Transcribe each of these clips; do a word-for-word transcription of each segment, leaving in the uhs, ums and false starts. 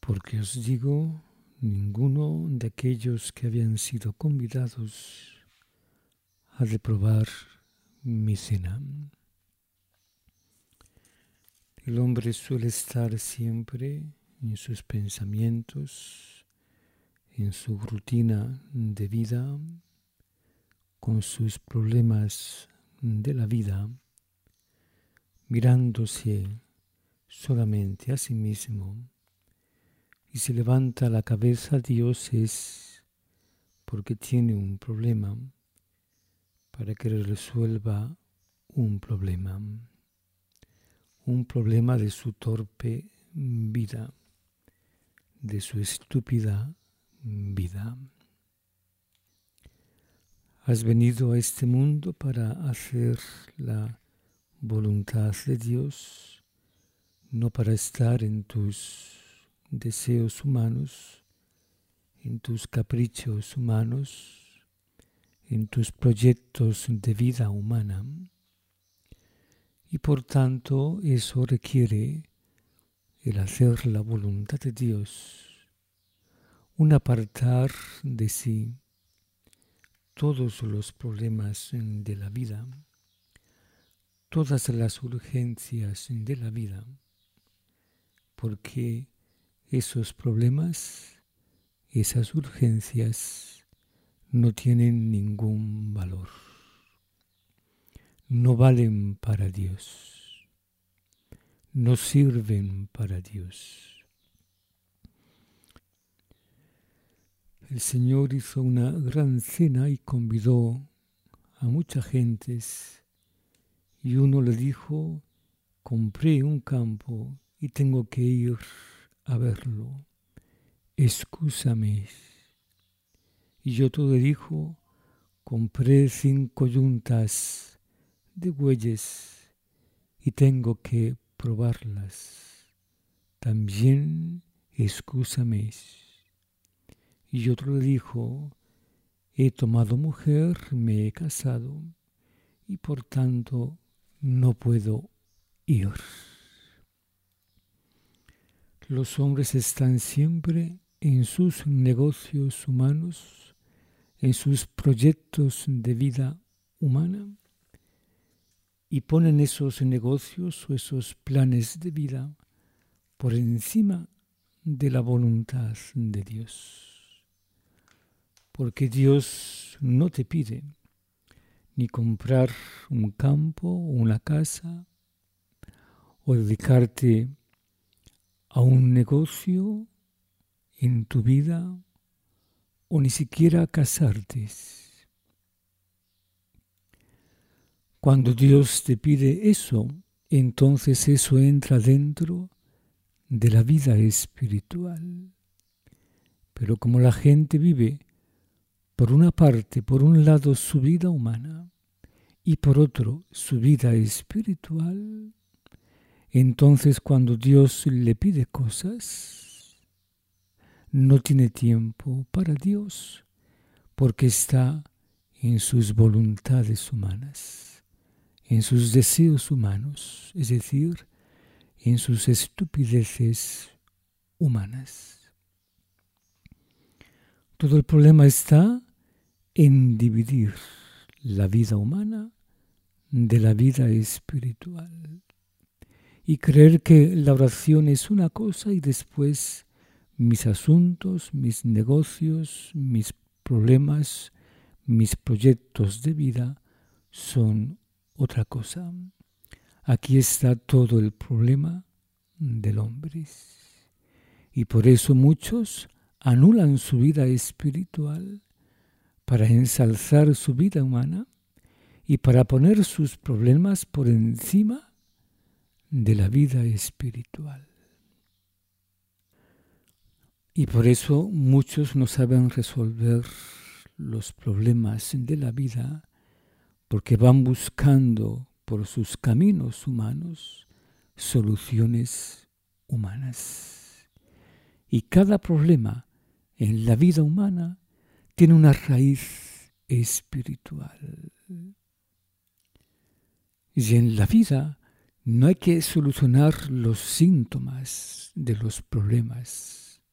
porque os digo, ninguno de aquellos que habían sido convidados ha de probar mi cena. El hombre suele estar siempre en sus pensamientos, en su rutina de vida, con sus problemas de la vida, mirándose solamente a sí mismo, y si levanta la cabeza a Dios es porque tiene un problema, para que resuelva un problema, un problema de su torpe vida, de su estúpida vida. Has venido a este mundo para hacer la voluntad de Dios, no para estar en tus deseos humanos, en tus caprichos humanos, en tus proyectos de vida humana. Y por tanto eso requiere el hacer la voluntad de Dios, un apartar de sí todos los problemas de la vida, todas las urgencias de la vida, porque esos problemas, esas urgencias no tienen ningún valor, no valen para Dios, no sirven para Dios. El Señor hizo una gran cena y convidó a muchas gentes, y uno le dijo: compré un campo y tengo que ir a verlo, excúsame. Y otro le dijo: compré cinco yuntas de bueyes y tengo que probarlas, también excúsame. Y otro le dijo: he tomado mujer, me he casado, y por tanto no puedo ir. Los hombres están siempre en sus negocios humanos, en sus proyectos de vida humana, y ponen esos negocios o esos planes de vida por encima de la voluntad de Dios. Porque Dios no te pide ni comprar un campo o una casa o dedicarte a un negocio en tu vida o ni siquiera casarte. Cuando Dios te pide eso, entonces eso entra dentro de la vida espiritual. Pero como la gente vive por una parte, por un lado, su vida humana y por otro, su vida espiritual, entonces cuando Dios le pide cosas, no tiene tiempo para Dios porque está en sus voluntades humanas, en sus deseos humanos, es decir, en sus estupideces humanas. Todo el problema está en dividir la vida humana de la vida espiritual y creer que la oración es una cosa y después mis asuntos, mis negocios, mis problemas, mis proyectos de vida son otra cosa. Aquí está todo el problema del hombre. Y por eso muchos anulan su vida espiritual para ensalzar su vida humana y para poner sus problemas por encima de la vida espiritual. Y por eso muchos no saben resolver los problemas de la vida porque van buscando por sus caminos humanos soluciones humanas. Y cada problema en la vida humana tiene una raíz espiritual. Y en la vida no hay que solucionar los síntomas de los problemas,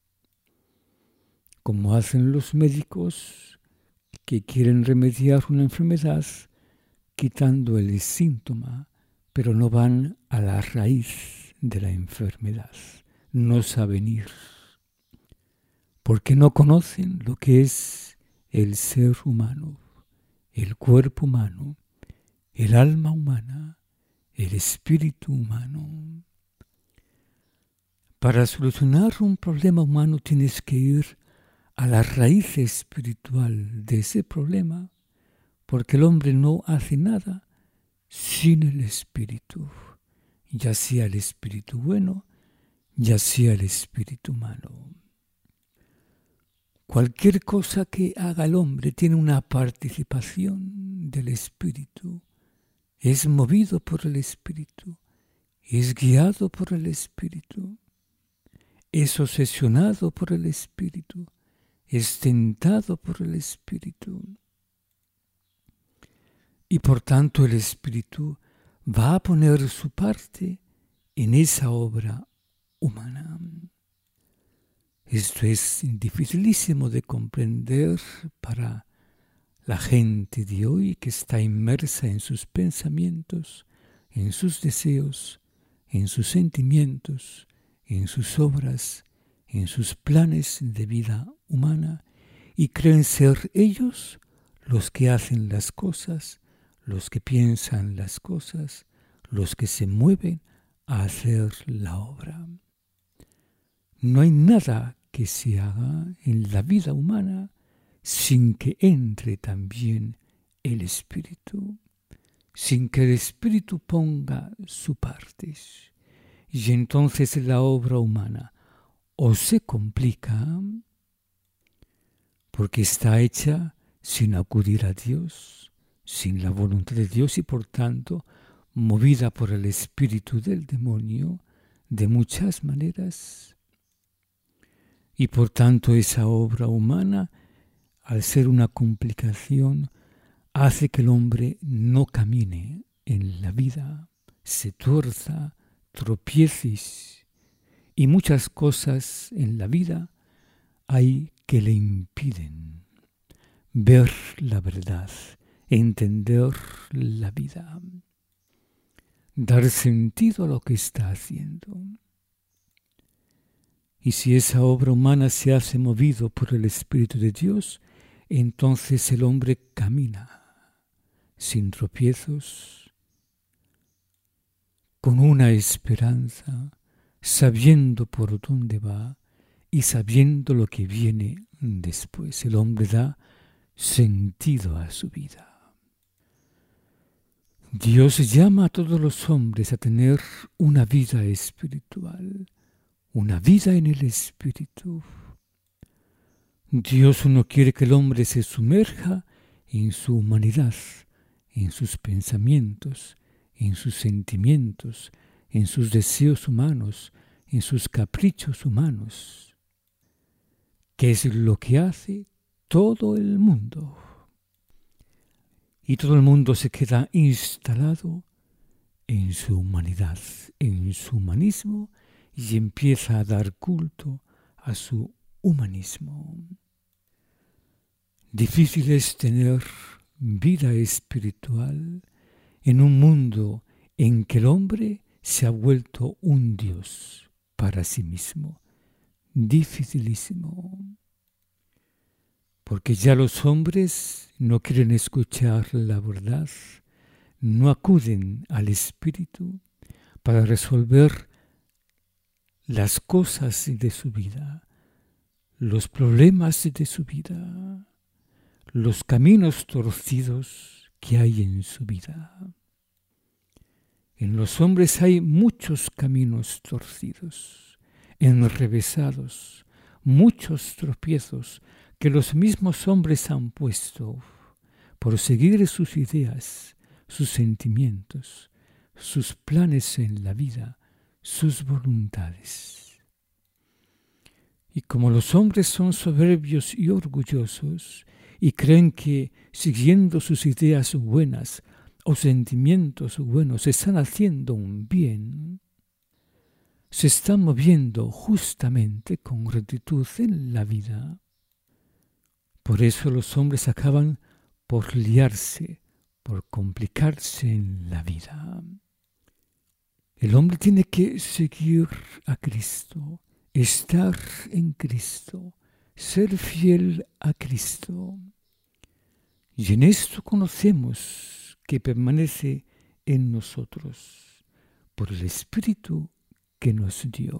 como hacen los médicos que quieren remediar una enfermedad quitando el síntoma, pero no van a la raíz de la enfermedad, no saben ir, porque no conocen lo que es el ser humano, el cuerpo humano, el alma humana, el espíritu humano. Para solucionar un problema humano tienes que ir a la raíz espiritual de ese problema, porque el hombre no hace nada sin el espíritu, ya sea el espíritu bueno, ya sea el espíritu malo. Cualquier cosa que haga el hombre tiene una participación del espíritu, es movido por el espíritu, es guiado por el espíritu, es obsesionado por el espíritu, es tentado por el espíritu. Y por tanto el espíritu va a poner su parte en esa obra humana. Esto es dificilísimo de comprender para la gente de hoy que está inmersa en sus pensamientos, en sus deseos, en sus sentimientos, en sus obras, en sus planes de vida humana, y creen ser ellos los que hacen las cosas, los que piensan las cosas, los que se mueven a hacer la obra. No hay nada que se haga en la vida humana sin que entre también el espíritu, sin que el espíritu ponga su parte. Y entonces la obra humana o se complica porque está hecha sin acudir a Dios, sin la voluntad de Dios y por tanto movida por el espíritu del demonio de muchas maneras. Y por tanto esa obra humana, al ser una complicación, hace que el hombre no camine en la vida, se tuerza, tropiece, y muchas cosas en la vida hay que le impiden ver la verdad, entender la vida, dar sentido a lo que está haciendo. Y si esa obra humana se hace movido por el Espíritu de Dios, entonces el hombre camina sin tropiezos, con una esperanza, sabiendo por dónde va y sabiendo lo que viene después. El hombre da sentido a su vida. Dios llama a todos los hombres a tener una vida espiritual, una vida en el espíritu. Dios no quiere que el hombre se sumerja en su humanidad, en sus pensamientos, en sus sentimientos, en sus deseos humanos, en sus caprichos humanos, que es lo que hace todo el mundo. Y todo el mundo se queda instalado en su humanidad, en su humanismo, y empieza a dar culto a su humanismo. Difícil es tener vida espiritual en un mundo en que el hombre se ha vuelto un Dios para sí mismo. Dificilísimo. Porque ya los hombres no quieren escuchar la verdad, no acuden al Espíritu para resolver las cosas de su vida, los problemas de su vida, los caminos torcidos que hay en su vida. En los hombres hay muchos caminos torcidos, enrevesados, muchos tropiezos que los mismos hombres han puesto por seguir sus ideas, sus sentimientos, sus planes en la vida, sus voluntades. Y como los hombres son soberbios y orgullosos y creen que siguiendo sus ideas buenas o sentimientos buenos están haciendo un bien, se están moviendo justamente con rectitud en la vida, Por eso los hombres acaban por liarse, por complicarse en la vida. El hombre tiene que seguir a Cristo, estar en Cristo, ser fiel a Cristo. Y en esto conocemos que permanece en nosotros por el Espíritu que nos dio.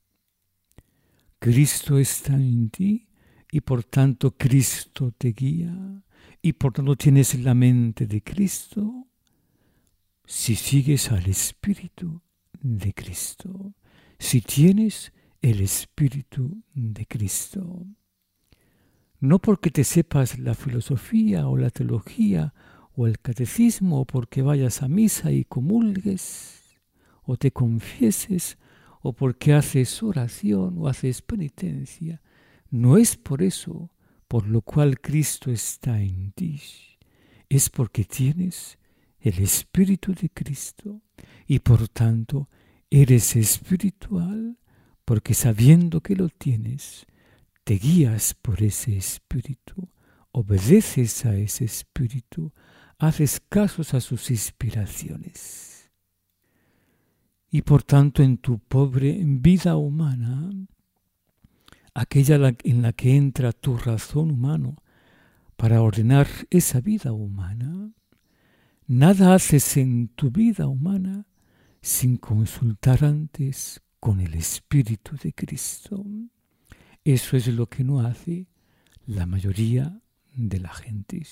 Cristo está en ti y por tanto Cristo te guía y por tanto tienes la mente de Cristo si sigues al Espíritu de Cristo, si tienes el Espíritu de Cristo. No porque te sepas la filosofía o la teología o el catecismo o porque vayas a misa y comulgues o te confieses o porque haces oración o haces penitencia. No es por eso por lo cual Cristo está en ti. Es porque tienes el Espíritu de Cristo y por tanto eres espiritual porque sabiendo que lo tienes, te guías por ese Espíritu, obedeces a ese Espíritu, haces casos a sus inspiraciones. Y por tanto en tu pobre vida humana, aquella en la que entra tu razón humana para ordenar esa vida humana, nada haces en tu vida humana sin consultar antes con el Espíritu de Cristo. Eso es lo que no hace la mayoría de la gente.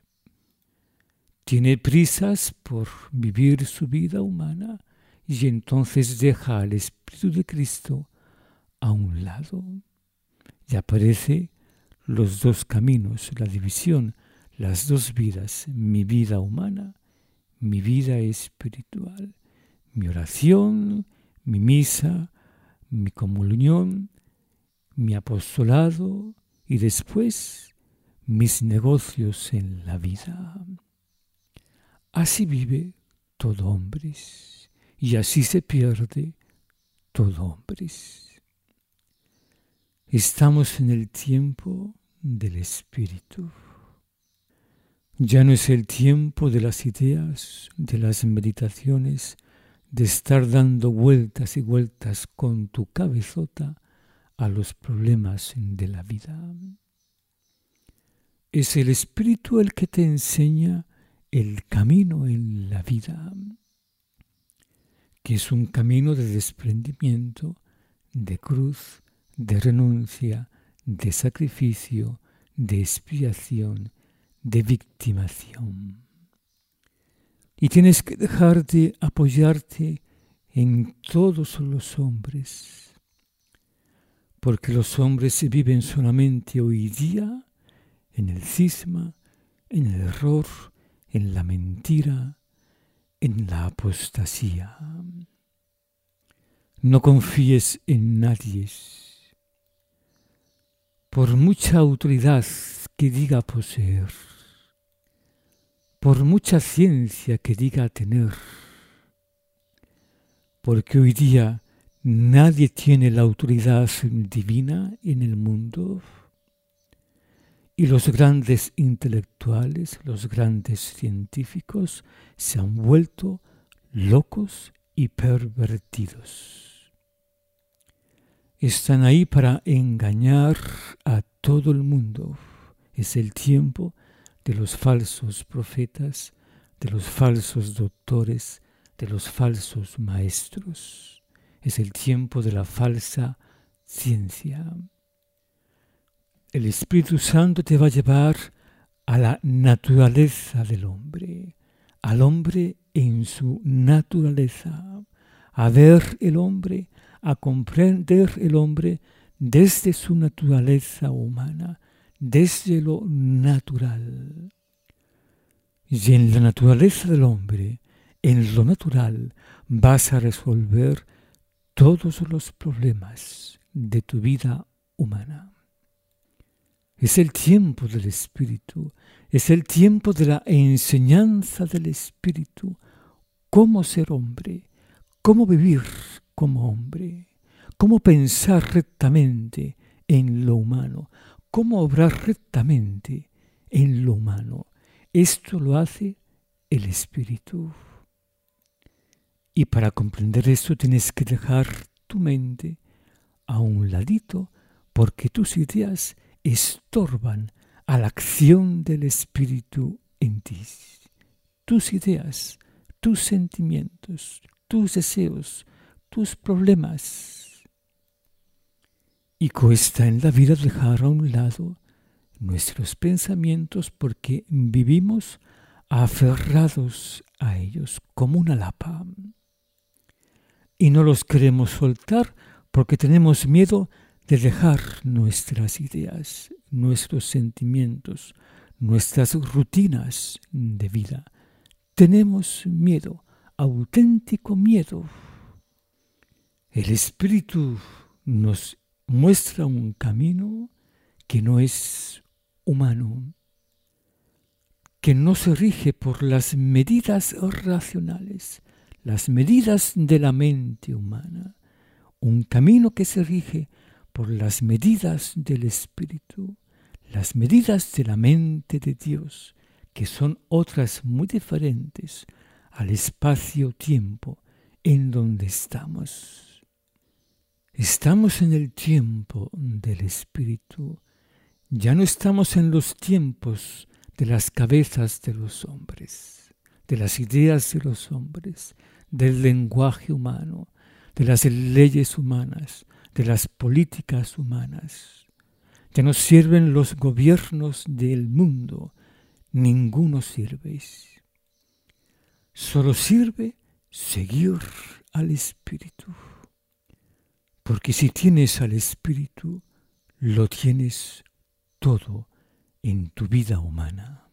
Tiene prisas por vivir su vida humana y entonces deja al Espíritu de Cristo a un lado. Y aparecen los dos caminos, la división, las dos vidas, mi vida humana, mi vida espiritual, mi oración, mi misa, mi comunión, mi apostolado y después mis negocios en la vida. Así vive todo hombre y así se pierde todo hombre. Estamos en el tiempo del Espíritu. Ya no es el tiempo de las ideas, de las meditaciones, de estar dando vueltas y vueltas con tu cabezota a los problemas de la vida. Es el Espíritu el que te enseña el camino en la vida, que es un camino de desprendimiento, de cruz, de renuncia, de sacrificio, de expiación, de victimación. Y tienes que dejar de apoyarte en todos los hombres, porque los hombres viven solamente hoy día en el cisma, en el error, en la mentira, en la apostasía. No confíes en nadie. Por mucha autoridad que diga poseer, por mucha ciencia que diga tener, porque hoy día nadie tiene la autoridad divina en el mundo y los grandes intelectuales, los grandes científicos se han vuelto locos y pervertidos. Están ahí para engañar a todo el mundo. Es el tiempo de los falsos profetas, de los falsos doctores, de los falsos maestros. Es el tiempo de la falsa ciencia. El Espíritu Santo te va a llevar a la naturaleza del hombre, al hombre en su naturaleza, a ver el hombre, a comprender el hombre desde su naturaleza humana, desde lo natural. Y en la naturaleza del hombre, en lo natural, vas a resolver todos los problemas de tu vida humana. Es el tiempo del Espíritu, es el tiempo de la enseñanza del Espíritu, cómo ser hombre, cómo vivir como hombre, cómo pensar rectamente en lo humano, cómo obrar rectamente en lo humano. Esto lo hace el Espíritu. Y para comprender esto tienes que dejar tu mente a un ladito, porque tus ideas estorban a la acción del Espíritu en ti. Tus ideas, tus sentimientos, tus deseos, tus problemas. Y cuesta en la vida dejar a un lado nuestros pensamientos porque vivimos aferrados a ellos como una lapa. Y no los queremos soltar porque tenemos miedo de dejar nuestras ideas, nuestros sentimientos, nuestras rutinas de vida. Tenemos miedo, auténtico miedo. El Espíritu nos muestra un camino que no es humano, que no se rige por las medidas racionales, las medidas de la mente humana, un camino que se rige por las medidas del Espíritu, las medidas de la mente de Dios, que son otras muy diferentes al espacio-tiempo en donde estamos. Estamos en el tiempo del Espíritu, ya no estamos en los tiempos de las cabezas de los hombres, de las ideas de los hombres, del lenguaje humano, de las leyes humanas, de las políticas humanas. Ya no sirven los gobiernos del mundo, ninguno sirve. Solo sirve seguir al Espíritu. Porque si tienes al Espíritu, lo tienes todo en tu vida humana.